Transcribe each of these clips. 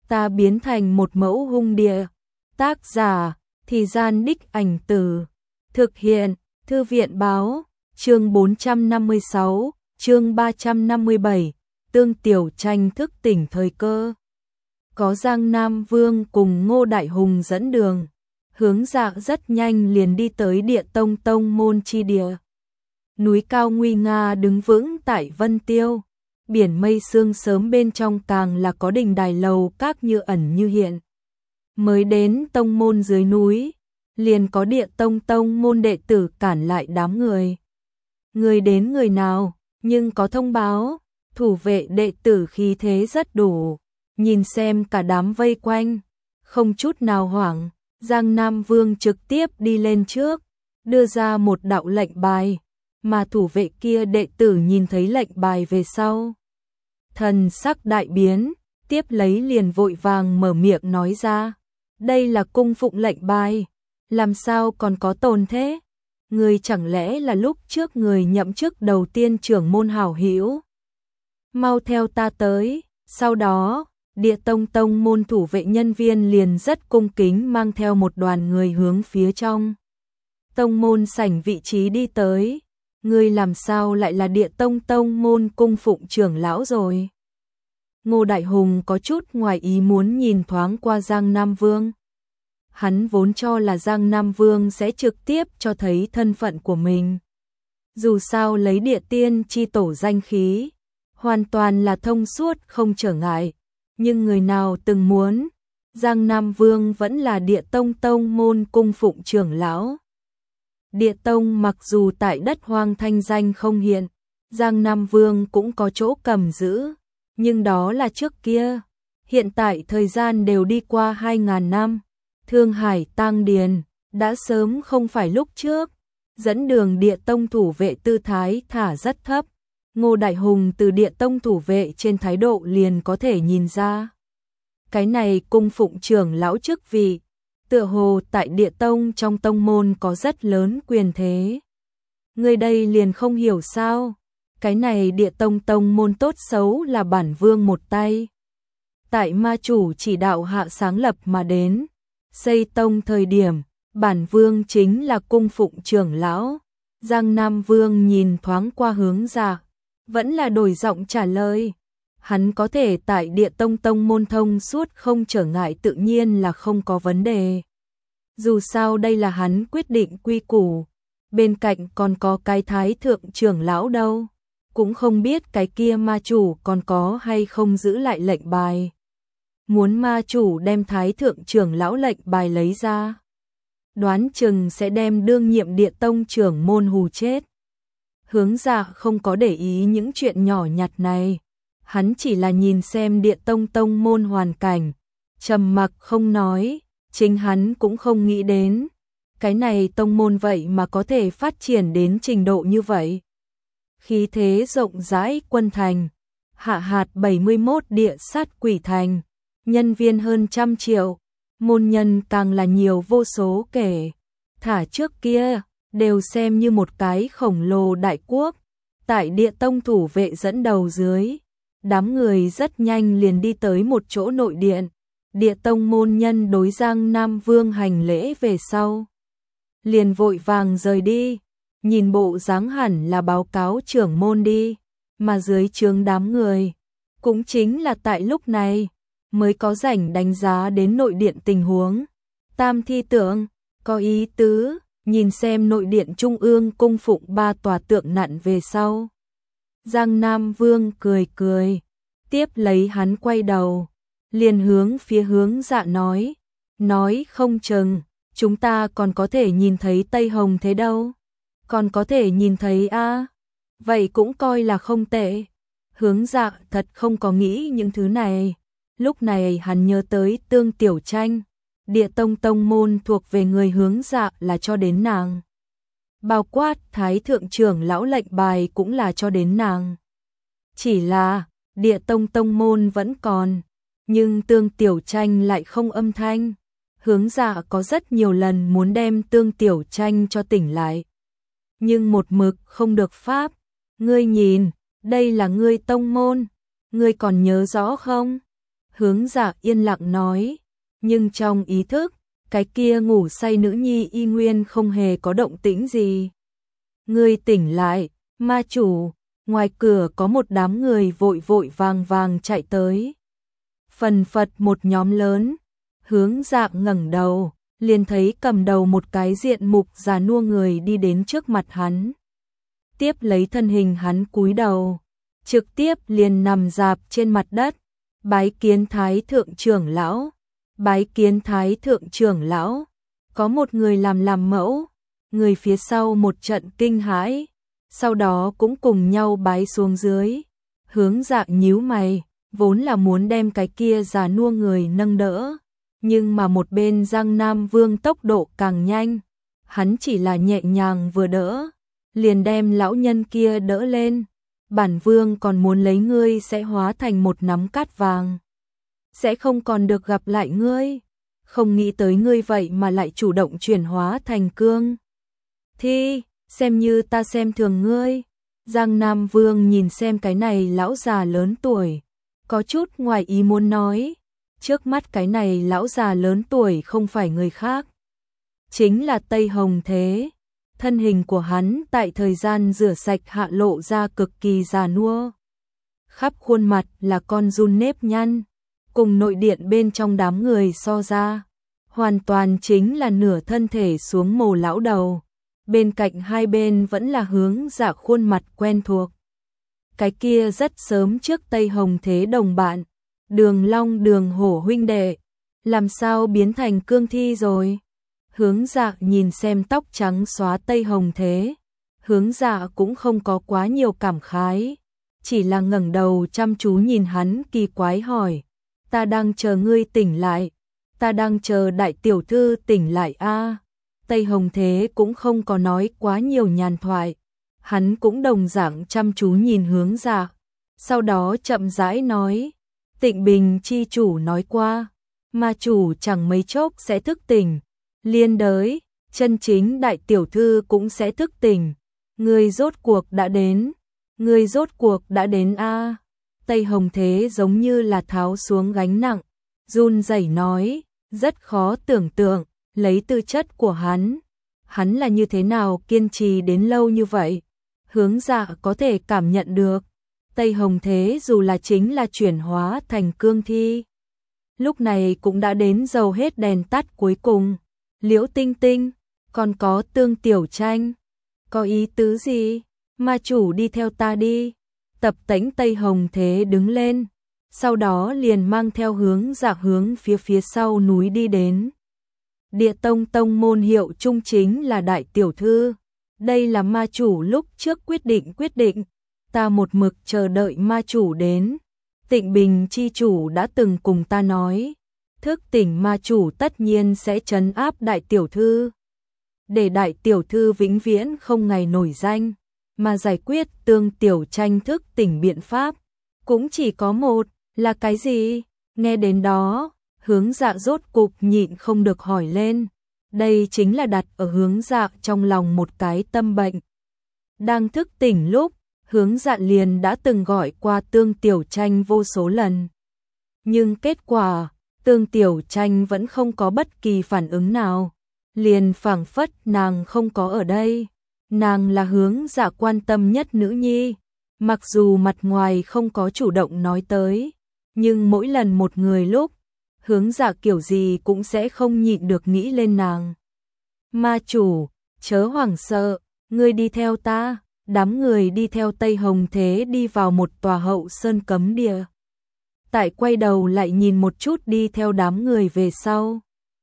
ta biến thành một mẫu hung địa. Tác giả, Thì Gian Đích Ảnh Từ. Thực hiện, Thư viện báo, chương 456, chương 357, Tương Tiểu Tranh thức tỉnh thời cơ. Có Giang Nam Vương cùng Ngô Đại Hùng dẫn đường, hướng dạ rất nhanh liền đi tới Địa Tông tông môn chi địa. Núi cao nguy nga đứng vững tại Vân Tiêu, biển mây sương sớm bên trong càng là có đình đài lầu các như ẩn như hiện. Mới đến tông môn dưới núi, liền có Địa Tông tông môn đệ tử cản lại đám người. Người đến người nào, nhưng có thông báo, thủ vệ đệ tử khí thế rất đủ, nhìn xem cả đám vây quanh, không chút nào hoảng, Giang Nam Vương trực tiếp đi lên trước, đưa ra một đạo lệnh bài, mà thủ vệ kia đệ tử nhìn thấy lệnh bài về sau. Thần sắc đại biến, tiếp lấy liền vội vàng mở miệng nói ra, đây là cung phụng lệnh bài, làm sao còn có tồn thế? Người chẳng lẽ là lúc trước người nhậm chức đầu tiên trưởng môn hảo hữu? Mau theo ta tới, sau đó, Địa Tông tông môn thủ vệ nhân viên liền rất cung kính mang theo một đoàn người hướng phía trong tông môn sảnh vị trí đi tới. Ngươi làm sao lại là Địa Tông tông môn cung phụng trưởng lão rồi? Ngô Đại Hùng có chút ngoài ý muốn nhìn thoáng qua Giang Nam Vương. Hắn vốn cho là Giang Nam Vương sẽ trực tiếp cho thấy thân phận của mình. Dù sao lấy địa tiên chi tổ danh khí, hoàn toàn là thông suốt không trở ngại. Nhưng người nào từng muốn, Giang Nam Vương vẫn là Địa Tông tông môn cung phụng trưởng lão. Địa Tông mặc dù tại đất hoang thanh danh không hiện, Giang Nam Vương cũng có chỗ cầm giữ, nhưng đó là trước kia. Hiện tại thời gian đều đi qua 2000 năm, Thương Hải Tang Điền đã sớm không phải lúc trước. Dẫn đường Địa Tông thủ vệ tư thái thả rất thấp. Ngô Đại Hùng từ Địa Tông thủ vệ trên thái độ liền có thể nhìn ra. Cái này cung phụng trưởng lão chức vị, tựa hồ tại Địa Tông trong tông môn có rất lớn quyền thế. Người đây liền không hiểu sao, cái này Địa Tông tông môn tốt xấu là bản vương một tay. Tại ma chủ chỉ đạo hạ sáng lập mà đến, xây tông thời điểm, bản vương chính là cung phụng trưởng lão. Giang Nam Vương nhìn thoáng qua hướng dạ, vẫn là đổi giọng trả lời. Hắn có thể tại Địa Tông tông môn thông suốt không trở ngại tự nhiên là không có vấn đề. Dù sao đây là hắn quyết định quy củ, bên cạnh còn có cái thái thượng trưởng lão đâu, cũng không biết cái kia ma chủ còn có hay không giữ lại lệnh bài. Muốn ma chủ đem thái thượng trưởng lão lệnh bài lấy ra, đoán chừng sẽ đem đương nhiệm Địa Tông trưởng môn hù chết. Hướng dạ không có để ý những chuyện nhỏ nhặt này, hắn chỉ là nhìn xem Địa Tông tông môn hoàn cảnh, trầm mặc không nói. Chính hắn cũng không nghĩ đến, cái này tông môn vậy mà có thể phát triển đến trình độ như vậy. Khí thế rộng rãi quân thành, hạ hạt 71 địa sát quỷ thành, nhân viên hơn 100 triệu, môn nhân càng là nhiều vô số kể. Thả trước kia, đều xem như một cái khổng lồ đại quốc. Tại Địa Tông thủ vệ dẫn đầu dưới, đám người rất nhanh liền đi tới một chỗ nội điện. Địa Tông môn nhân đối Giang Nam Vương hành lễ về sau, liền vội vàng rời đi, nhìn bộ dáng hẳn là báo cáo trưởng môn đi, mà dưới trướng đám người, cũng chính là tại lúc này, mới có rảnh đánh giá đến nội điện tình huống. Tam thi tượng, có ý tứ, nhìn xem nội điện trung ương cung phụng 3 tòa tượng nặn về sau. Giang Nam Vương cười cười, tiếp lấy hắn quay đầu, liền hướng phía hướng dạ nói không chừng, chúng ta còn có thể nhìn thấy Tây Hồng thế đâu, còn có thể nhìn thấy a, vậy cũng coi là không tệ. Hướng dạ thật không có nghĩ những thứ này, lúc này hắn nhớ tới Tương Tiểu Tranh, Địa Tông tông môn thuộc về người hướng dạ là cho đến nàng. Bao quát thái thượng trưởng lão lệnh bài cũng là cho đến nàng. Chỉ là, Địa Tông tông môn vẫn còn, nhưng Tương Tiểu Tranh lại không âm thanh. Hướng dạ có rất nhiều lần muốn đem Tương Tiểu Tranh cho tỉnh lại, nhưng một mực không được pháp. Ngươi nhìn, đây là ngươi tông môn, ngươi còn nhớ rõ không? Hướng Dạ yên lặng nói, nhưng trong ý thức, cái kia ngủ say nữ nhi y nguyên không hề có động tĩnh gì. Ngươi tỉnh lại, ma chủ, ngoài cửa có một đám người vội vội vàng vàng chạy tới. Phần phật một nhóm lớn, Hướng Dạ ngẩng đầu, liền thấy cầm đầu một cái diện mục già nua người đi đến trước mặt hắn. Tiếp lấy thân hình hắn cúi đầu, trực tiếp liền nằm rạp trên mặt đất, bái kiến Thái thượng trưởng lão, bái kiến Thái thượng trưởng lão. Có một người làm mẫu, người phía sau một trận kinh hãi, sau đó cũng cùng nhau bái xuống dưới. Hướng Dạ nhíu mày, vốn là muốn đem cái kia già nua người nâng đỡ, nhưng mà một bên Giang Nam Vương tốc độ càng nhanh, hắn chỉ là nhẹ nhàng vừa đỡ, liền đem lão nhân kia đỡ lên. Bản vương còn muốn lấy ngươi sẽ hóa thành một nắm cát vàng, sẽ không còn được gặp lại ngươi. Không nghĩ tới ngươi vậy mà lại chủ động chuyển hóa thành cương thi, xem như ta xem thường ngươi. Giang Nam Vương nhìn xem cái này lão già lớn tuổi, có chút ngoài ý muốn nói, trước mắt cái này lão già lớn tuổi không phải người khác, chính là Tây Hồng Thế. Thân hình của hắn tại thời gian rửa sạch hạ lộ ra cực kỳ già nua, khắp khuôn mặt là con giun nếp nhăn, cùng nội điện bên trong đám người so ra, hoàn toàn chính là nửa thân thể xuống mồ lão đầu. Bên cạnh hai bên vẫn là Hướng Dạ khuôn mặt quen thuộc. Cái kia rất sớm trước Tây Hồng Thế đồng bạn, Đường Long Đường Hổ huynh đệ, làm sao biến thành cương thi rồi? Hướng Dạ nhìn xem tóc trắng xóa Tây Hồng Thế, Hướng Dạ cũng không có quá nhiều cảm khái, chỉ là ngẩng đầu chăm chú nhìn hắn kỳ quái hỏi, ta đang chờ ngươi tỉnh lại, ta đang chờ đại tiểu thư tỉnh lại a. Tây Hồng Thế cũng không có nói quá nhiều nhàn thoại, hắn cũng đồng dạng chăm chú nhìn Hướng Dạ, sau đó chậm rãi nói, Tịnh Bình chi chủ nói qua, ma chủ chẳng mấy chốc sẽ thức tỉnh, liên đới, chân chính đại tiểu thư cũng sẽ thức tỉnh, ngươi rốt cuộc đã đến, ngươi rốt cuộc đã đến a. Tây Hồng Thế giống như là tháo xuống gánh nặng, run rẩy nói, rất khó tưởng tượng, lấy tư chất của hắn là như thế nào kiên trì đến lâu như vậy. Hướng Dạ có thể cảm nhận được, Tây Hồng Thế dù là chính là chuyển hóa thành cương thi, lúc này cũng đã đến dầu hết đèn tắt cuối cùng. Liễu Tinh Tinh, còn có Tương Tiểu Tranh, có ý tứ gì? Ma chủ đi theo ta đi. Tập Tễnh Tây Hồng Thế đứng lên, sau đó liền mang theo Hướng Dạ hướng phía sau núi đi đến. Địa Tông tông môn hiệu chung chính là đại tiểu thư, đây là ma chủ lúc trước quyết định, ta một mực chờ đợi ma chủ đến. Tịnh Bình chi chủ đã từng cùng ta nói, thức tỉnh ma chủ tất nhiên sẽ trấn áp đại tiểu thư, để đại tiểu thư vĩnh viễn không ngày nổi danh, mà giải quyết Tương Tiểu Tranh thức tỉnh biện pháp cũng chỉ có một, là cái gì? Nghe đến đó, Hướng Dạ rốt cục nhịn không được hỏi lên, đây chính là đặt ở Hướng Dạ trong lòng một cái tâm bệnh. Đang thức tỉnh lúc, Hướng Dạ liền đã từng gọi qua Tương Tiểu Tranh vô số lần, nhưng kết quả Tương Tiểu Tranh vẫn không có bất kỳ phản ứng nào, liền phảng phất nàng không có ở đây. Nàng là Hướng Dạ quan tâm nhất nữ nhi, mặc dù mặt ngoài không có chủ động nói tới, nhưng mỗi lần một người lúc, Hướng Dạ kiểu gì cũng sẽ không nhịn được nghĩ lên nàng. Ma chủ, chớ hoảng sợ, ngươi đi theo ta. Đám người đi theo Tây Hồng Thế đi vào một tòa hậu sơn cấm địa. Tại quay đầu lại nhìn một chút đi theo đám người về sau.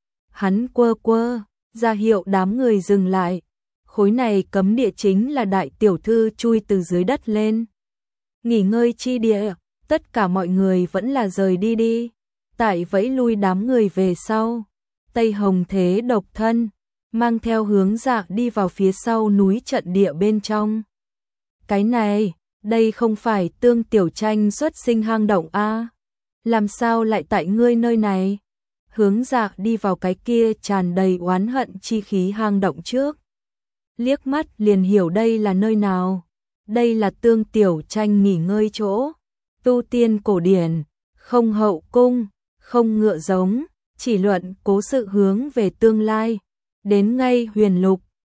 Hắn quơ ra hiệu đám người dừng lại. Khối này cấm địa chính là đại tiểu thư chui từ dưới đất lên. Nghỉ ngơi chi địa, tất cả mọi người vẫn là rời đi. Tại vẫy lui đám người về sau. Tây Hồng Thế độc thân, mang theo Hướng Dạ đi vào phía sau núi trận địa bên trong. Cái này, đây không phải Tương Tiểu Tranh xuất sinh hang động a? Làm sao lại tại ngươi nơi này? Hướng Dạ đi vào cái kia tràn đầy oán hận chi khí hang động trước. Liếc mắt liền hiểu đây là nơi nào. Đây là Tương Tiểu Tranh nghỉ ngơi chỗ. Tu tiên cổ điển, không hậu cung, không ngựa giống, chỉ luận cố sự hướng về tương lai. Đến ngay Huyền Lục,